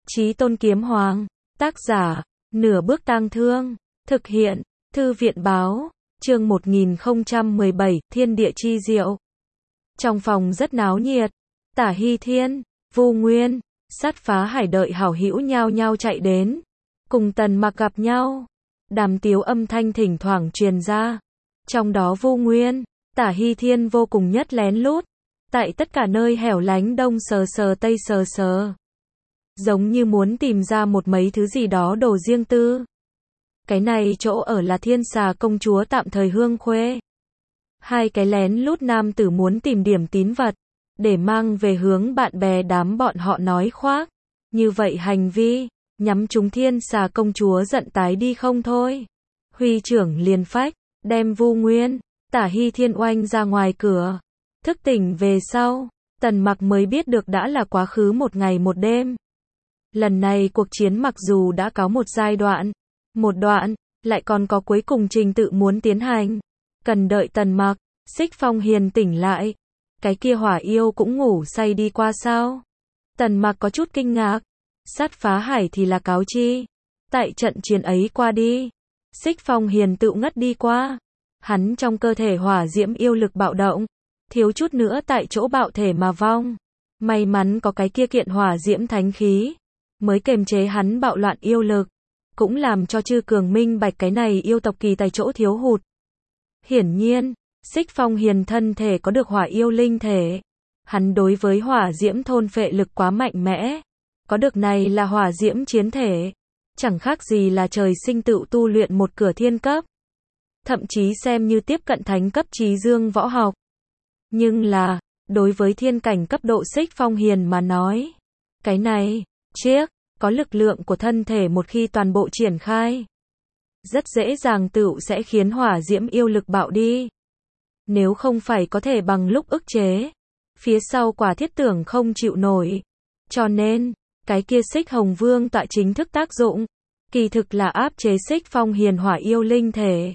Chí Tôn Kiếm Hoàng, tác giả, Nửa Bước Tang Thương, thực hiện, Thư viện báo, chương 1017, Thiên Địa Chi Diệu. Trong phòng rất náo nhiệt, Tả Hy Thiên, Vu Nguyên, Sát Phá Hải đợi hảo hữu nhao nhao chạy đến, cùng Tần Mặc gặp nhau. Đàm tiếu âm thanh thỉnh thoảng truyền ra, trong đó Vu Nguyên, Tả Hy Thiên vô cùng nhất lén lút, tại tất cả nơi hẻo lánh đông sờ sờ tây sờ sờ, giống như muốn tìm ra một mấy thứ gì đó đồ riêng tư. Cái này chỗ ở là Thiên Xà công chúa tạm thời Hương Khuê. Hai cái lén lút nam tử muốn tìm điểm tín vật, để mang về hướng bạn bè đám bọn họ nói khoác. Như vậy hành vi, nhắm chúng Thiên Xà công chúa giận tái đi không thôi. Huy trưởng liền phách, đem Vu Nguyên, Tả Hy Thiên oanh ra ngoài cửa. Thức tỉnh về sau, Tần Mặc mới biết được đã là quá khứ một ngày một đêm. Lần này cuộc chiến mặc dù đã có một giai đoạn, lại còn có cuối cùng trình tự muốn tiến hành. Cần đợi Tần Mặc, Xích Phong Hiền tỉnh lại. Cái kia hỏa yêu cũng ngủ say đi qua sao? Tần Mặc có chút kinh ngạc. Sát Phá Hải thì là cáo chi. Tại trận chiến ấy qua đi, Xích Phong Hiền tự ngất đi qua. Hắn trong cơ thể hỏa diễm yêu lực bạo động, thiếu chút nữa tại chỗ bạo thể mà vong. May mắn có cái kia kiện hỏa diễm thánh khí, mới kềm chế hắn bạo loạn yêu lực, cũng làm cho Chư Cường minh bạch cái này yêu tộc kỳ tài chỗ thiếu hụt. Hiển nhiên, Xích Phong Hiền thân thể có được hỏa yêu linh thể. Hắn đối với hỏa diễm thôn phệ lực quá mạnh mẽ. Có được này là hỏa diễm chiến thể. Chẳng khác gì là trời sinh tự tu luyện một cửa thiên cấp. Thậm chí xem như tiếp cận thánh cấp trí dương võ học. Nhưng là, đối với thiên cảnh cấp độ Xích Phong Hiền mà nói, cái này, có lực lượng của thân thể một khi toàn bộ triển khai, rất dễ dàng tựu sẽ khiến hỏa diễm yêu lực bạo đi. Nếu không phải có thể bằng lúc ức chế, phía sau quả thiết tưởng không chịu nổi. Cho nên, cái kia Xích Hồng Vương tọa chính thức tác dụng, kỳ thực là áp chế Xích Phong Hiền hỏa yêu linh thể,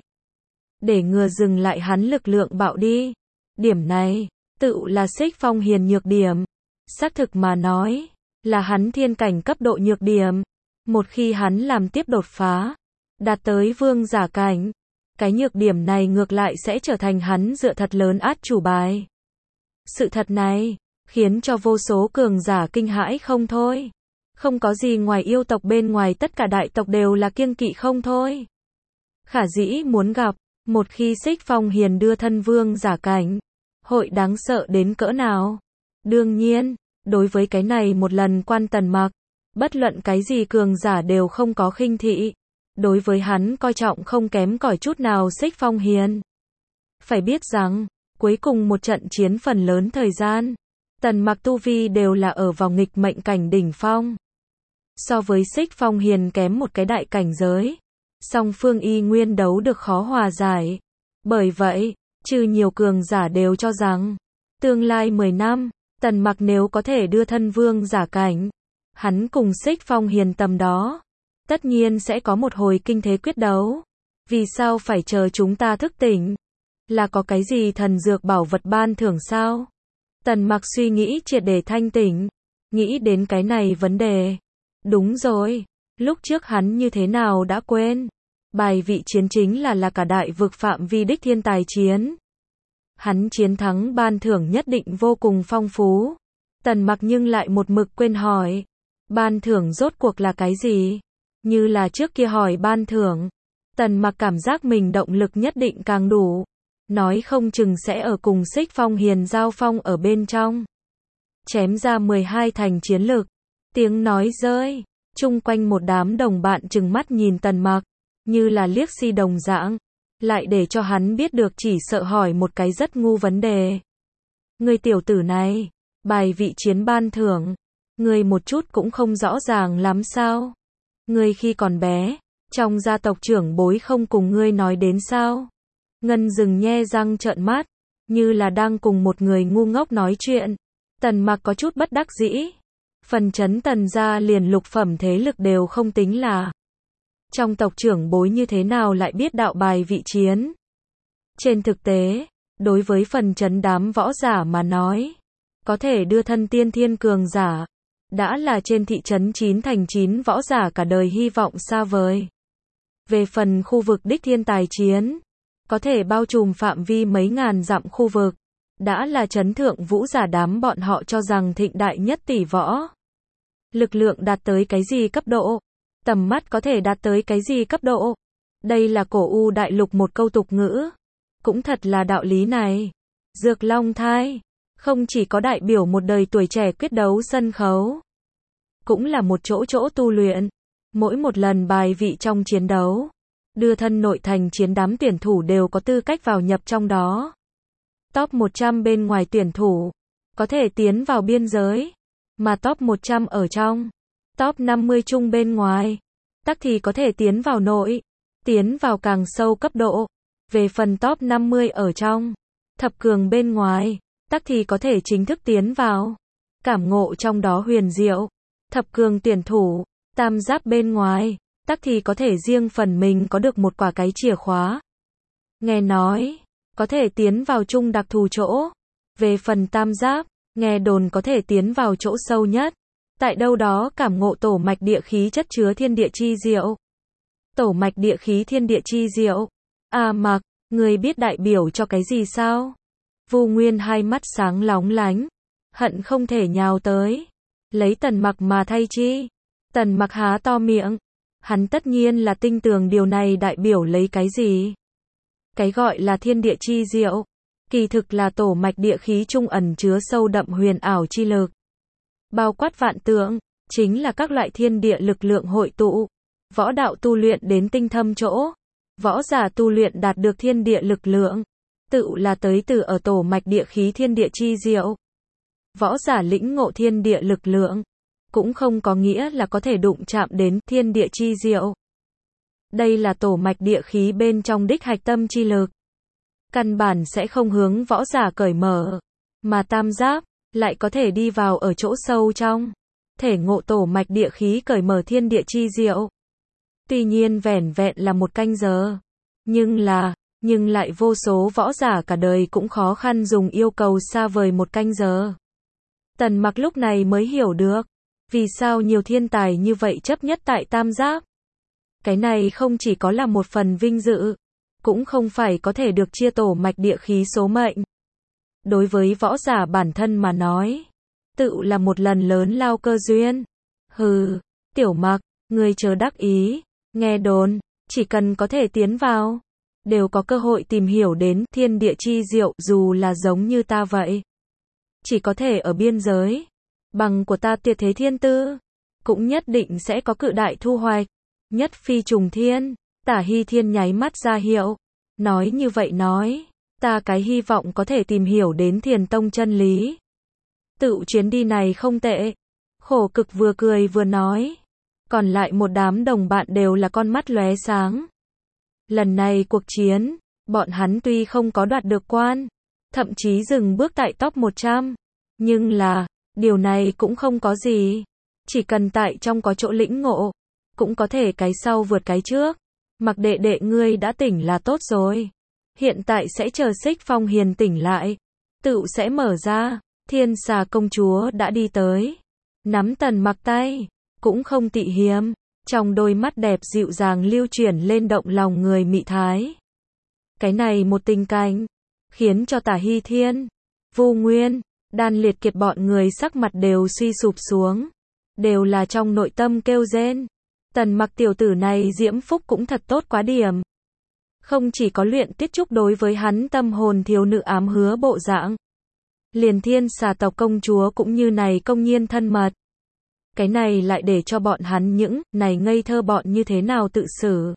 để ngừa dừng lại hắn lực lượng bạo đi. Điểm này, tựu là Xích Phong Hiền nhược điểm. Xác thực mà nói, là hắn thiên cảnh cấp độ nhược điểm. Một khi hắn làm tiếp đột phá, đạt tới vương giả cảnh, cái nhược điểm này ngược lại sẽ trở thành hắn dựa thật lớn át chủ bài. Sự thật này, khiến cho vô số cường giả kinh hãi không thôi. Không có gì ngoài yêu tộc bên ngoài tất cả đại tộc đều là kiêng kỵ không thôi. Khả dĩ muốn gặp, một khi Xích Phong Hiền đưa thân vương giả cảnh, hội đáng sợ đến cỡ nào. Đương nhiên, đối với cái này một lần quan Tần Mặc, bất luận cái gì cường giả đều không có khinh thị. Đối với hắn coi trọng không kém cỏi chút nào Xích Phong Hiền. Phải biết rằng, cuối cùng một trận chiến phần lớn thời gian, Tần Mặc tu vi đều là ở vào nghịch mệnh cảnh đỉnh phong. So với Xích Phong Hiền kém một cái đại cảnh giới, song phương y nguyên đấu được khó hòa giải. Bởi vậy, trừ nhiều cường giả đều cho rằng, tương lai 10 năm, Tần Mặc nếu có thể đưa thân vương giả cảnh, hắn cùng Xích Phong Hiền tầm đó, tất nhiên sẽ có một hồi kinh thế quyết đấu. Vì sao phải chờ chúng ta thức tỉnh? Là có cái gì thần dược bảo vật ban thưởng sao? Tần Mặc suy nghĩ triệt để thanh tỉnh, nghĩ đến cái này vấn đề. Đúng rồi, lúc trước hắn như thế nào đã quên. Bài vị chiến chính là cả đại vực phạm vi đích thiên tài chiến. Hắn chiến thắng ban thưởng nhất định vô cùng phong phú. Tần Mặc nhưng lại một mực quên hỏi, ban thưởng rốt cuộc là cái gì? Như là trước kia hỏi ban thưởng, Tần Mặc cảm giác mình động lực nhất định càng đủ. Nói không chừng sẽ ở cùng Xích Phong Hiền giao phong ở bên trong. Chém ra 12 thành chiến lực. Tiếng nói rơi, chung quanh một đám đồng bạn trừng mắt nhìn Tần Mặc, như là liếc si đồng dạng, lại để cho hắn biết được chỉ sợ hỏi một cái rất ngu vấn đề. Người tiểu tử này, bài vị chiến ban thưởng, người một chút cũng không rõ ràng lắm sao? Ngươi khi còn bé, trong gia tộc trưởng bối không cùng ngươi nói đến sao? Ngân Dừng nhe răng trợn mắt, như là đang cùng một người ngu ngốc nói chuyện. Tần Mặc có chút bất đắc dĩ. Phần chấn Tần gia liền lục phẩm thế lực đều không tính là. Trong tộc trưởng bối như thế nào lại biết đạo bài vị chiến? Trên thực tế, đối với phần chấn đám võ giả mà nói, có thể đưa thân tiên thiên cường giả, đã là trên thị trấn 9 thành 9 võ giả cả đời hy vọng xa vời. Về phần khu vực đích thiên tài chiến, có thể bao trùm phạm vi mấy ngàn dặm khu vực, đã là chấn thượng vũ giả đám bọn họ cho rằng thịnh đại nhất tỷ võ. Lực lượng đạt tới cái gì cấp độ? Tầm mắt có thể đạt tới cái gì cấp độ? Đây là cổ U đại lục một câu tục ngữ. Cũng thật là đạo lý này. Dược Long Thai, không chỉ có đại biểu một đời tuổi trẻ quyết đấu sân khấu, cũng là một chỗ tu luyện. Mỗi một lần bài vị trong chiến đấu, đưa thân nội thành chiến đám tuyển thủ đều có tư cách vào nhập trong đó. Top 100 bên ngoài tuyển thủ, có thể tiến vào biên giới, mà top 100 ở trong, top 50 chung bên ngoài, tắc thì có thể tiến vào nội, tiến vào càng sâu cấp độ. Về phần top 50 ở trong, thập cường bên ngoài, tắc thì có thể chính thức tiến vào. Cảm ngộ trong đó huyền diệu. Thập cường tuyển thủ, tam giáp bên ngoài, tắc thì có thể riêng phần mình có được một quả cái chìa khóa. Nghe nói, có thể tiến vào chung đặc thù chỗ. Về phần tam giáp, nghe đồn có thể tiến vào chỗ sâu nhất. Tại đâu đó cảm ngộ tổ mạch địa khí chất chứa thiên địa chi diệu. Tổ mạch địa khí thiên địa chi diệu. À Mặc, người biết đại biểu cho cái gì sao? Vu Nguyên hai mắt sáng lóng lánh, hận không thể nhào tới, lấy Tần Mặc mà thay chi. Tần Mặc há to miệng, hắn tất nhiên là tinh tường điều này đại biểu lấy cái gì. Cái gọi là thiên địa chi diệu, kỳ thực là tổ mạch địa khí trung ẩn chứa sâu đậm huyền ảo chi lực. Bao quát vạn tượng, chính là các loại thiên địa lực lượng hội tụ. Võ đạo tu luyện đến tinh thâm chỗ, võ giả tu luyện đạt được thiên địa lực lượng, tự là tới từ ở tổ mạch địa khí thiên địa chi diệu. Võ giả lĩnh ngộ thiên địa lực lượng, cũng không có nghĩa là có thể đụng chạm đến thiên địa chi diệu. Đây là tổ mạch địa khí bên trong đích hạch tâm chi lực. Căn bản sẽ không hướng võ giả cởi mở, mà tam giáp lại có thể đi vào ở chỗ sâu trong, thể ngộ tổ mạch địa khí cởi mở thiên địa chi diệu. Tuy nhiên vẻn vẹn là một canh giờ, nhưng lại vô số võ giả cả đời cũng khó khăn dùng yêu cầu xa vời một canh giờ. Tần Mặc lúc này mới hiểu được, vì sao nhiều thiên tài như vậy chấp nhất tại tam giáp. Cái này không chỉ có là một phần vinh dự, cũng không phải có thể được chia tổ mạch địa khí số mệnh. Đối với võ giả bản thân mà nói, tự là một lần lớn lao cơ duyên. Hừ, Tiểu Mặc, ngươi chớ đắc ý, nghe đồn, chỉ cần có thể tiến vào, đều có cơ hội tìm hiểu đến thiên địa chi diệu, dù là giống như ta vậy. Chỉ có thể ở biên giới, bằng của ta tuyệt thế thiên tư, cũng nhất định sẽ có cự đại thu hoạch. Nhất phi trùng thiên, Tả Hy Thiên nháy mắt ra hiệu, nói như vậy nói, ta cái hy vọng có thể tìm hiểu đến Thiền Tông chân lý. Tự chuyến đi này không tệ. Khổ Cực vừa cười vừa nói, còn lại một đám đồng bạn đều là con mắt lóe sáng. Lần này cuộc chiến, bọn hắn tuy không có đoạt được quan, thậm chí dừng bước tại top 100, nhưng là, điều này cũng không có gì. Chỉ cần tại trong có chỗ lĩnh ngộ, cũng có thể cái sau vượt cái trước. Mặc đệ đệ ngươi đã tỉnh là tốt rồi. Hiện tại sẽ chờ Xích Phong Hiền tỉnh lại, tự sẽ mở ra. Thiên Xà công chúa đã đi tới, nắm Tần Mặc tay, cũng không tị hiềm, trong đôi mắt đẹp dịu dàng lưu chuyển lên động lòng người mị thái. Cái này một tình cảnh, khiến cho Tả Hy Thiên, Vu Nguyên, Đan Liệt Kiệt bọn người sắc mặt đều suy sụp xuống, đều là trong nội tâm kêu rên. Tần Mặc tiểu tử này diễm phúc cũng thật tốt quá điểm. Không chỉ có luyện tiết trúc đối với hắn tâm hồn thiếu nữ ám hứa bộ dạng, liền Thiên Xà tộc công chúa cũng như này công nhiên thân mật. Cái này lại để cho bọn hắn những này ngây thơ bọn như thế nào tự xử.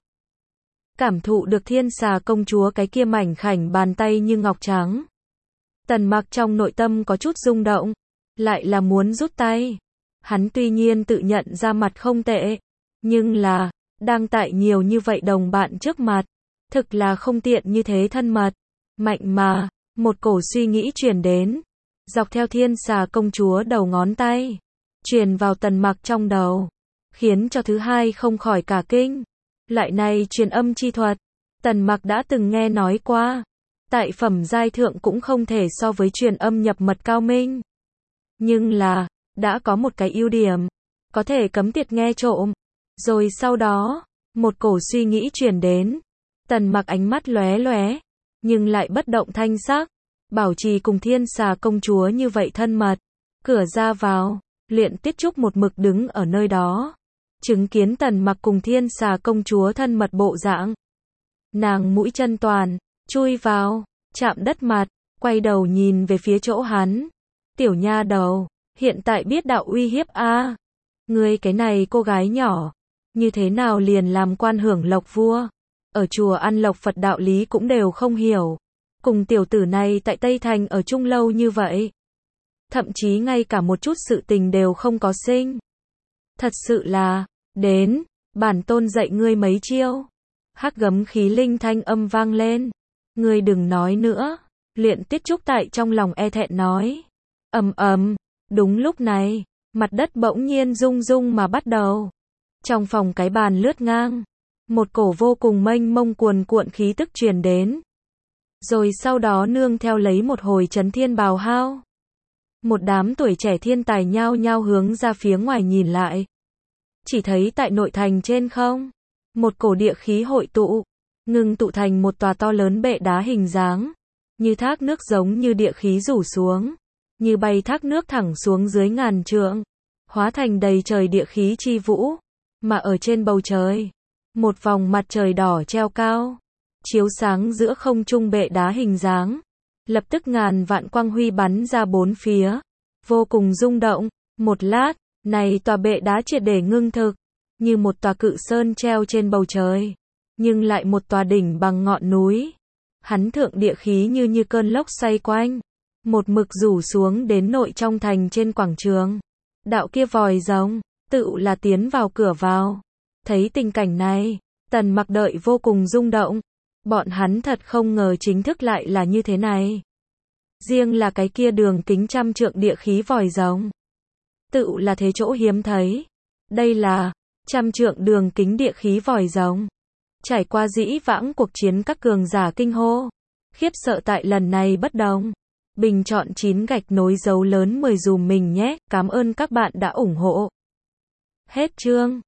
Cảm thụ được Thiên Xà công chúa cái kia mảnh khảnh bàn tay như ngọc trắng. Tần Mặc trong nội tâm có chút rung động, lại là muốn rút tay. Hắn tuy nhiên tự nhận ra mặt không tệ, nhưng là, đang tại nhiều như vậy đồng bạn trước mặt, thực là không tiện như thế thân mật. Mạnh mà, một cổ suy nghĩ truyền đến, dọc theo Thiên Xà công chúa đầu ngón tay, truyền vào Tần Mặc trong đầu, khiến cho thứ hai không khỏi cả kinh. Loại này truyền âm chi thuật, Tần Mặc đã từng nghe nói qua, tại phẩm giai thượng cũng không thể so với truyền âm nhập mật cao minh. Nhưng là, đã có một cái ưu điểm, có thể cấm tiệt nghe trộm. Rồi sau đó, một cổ suy nghĩ truyền đến. Tần Mặc ánh mắt lóe lóe, nhưng lại bất động thanh sắc, bảo trì cùng Thiên Xà công chúa như vậy thân mật. Cửa ra vào, Luyện Tiết Trúc một mực đứng ở nơi đó, chứng kiến Tần Mặc cùng Thiên Xà công chúa thân mật bộ dạng. Nàng mũi chân toàn chui vào, chạm đất mặt, quay đầu nhìn về phía chỗ hắn. Tiểu nha đầu, hiện tại biết đạo uy hiếp a? Ngươi cái này cô gái nhỏ, như thế nào liền làm quan hưởng lộc vua? Ở chùa ăn lộc Phật đạo lý cũng đều không hiểu. Cùng tiểu tử này tại Tây Thành ở chung lâu như vậy, thậm chí ngay cả một chút sự tình đều không có sinh. Thật sự là, đến, bản tôn dạy ngươi mấy chiêu. Hắc gấm khí linh thanh âm vang lên. Ngươi đừng nói nữa. Luyện Tiết Trúc tại trong lòng e thẹn nói. Ầm ầm, đúng lúc này, mặt đất bỗng nhiên rung rung mà bắt đầu. Trong phòng cái bàn lướt ngang, một cổ vô cùng mênh mông cuồn cuộn khí tức truyền đến. Rồi sau đó nương theo lấy một hồi chấn thiên bào hao. Một đám tuổi trẻ thiên tài nhao nhao hướng ra phía ngoài nhìn lại. Chỉ thấy tại nội thành trên không, một cổ địa khí hội tụ, ngưng tụ thành một tòa to lớn bệ đá hình dáng, như thác nước giống như địa khí rủ xuống, như bay thác nước thẳng xuống dưới ngàn trượng, hóa thành đầy trời địa khí chi vũ, mà ở trên bầu trời, một vòng mặt trời đỏ treo cao, chiếu sáng giữa không trung bệ đá hình dáng, lập tức ngàn vạn quang huy bắn ra bốn phía, vô cùng rung động. Một lát, này tòa bệ đá triệt để ngưng thực, như một tòa cự sơn treo trên bầu trời, nhưng lại một tòa đỉnh bằng ngọn núi. Hắn thượng địa khí như cơn lốc xoay quanh, một mực rủ xuống đến nội trong thành trên quảng trường. Đạo kia vòi rồng, tựu là tiến vào cửa vào. Thấy tình cảnh này, Tần Mặc đợi vô cùng rung động. Bọn hắn thật không ngờ chính thức lại là như thế này. Riêng là cái kia đường kính 100 trượng địa khí vòi rồng, tựu là thế chỗ hiếm thấy. Đây là 100 trượng đường kính địa khí vòi rồng. Trải qua dĩ vãng cuộc chiến các cường giả kinh hô, khiếp sợ tại lần này bất đồng. Bình chọn 9 gạch nối dấu lớn 10 dùm mình nhé. Cảm ơn các bạn đã ủng hộ. Hết chương.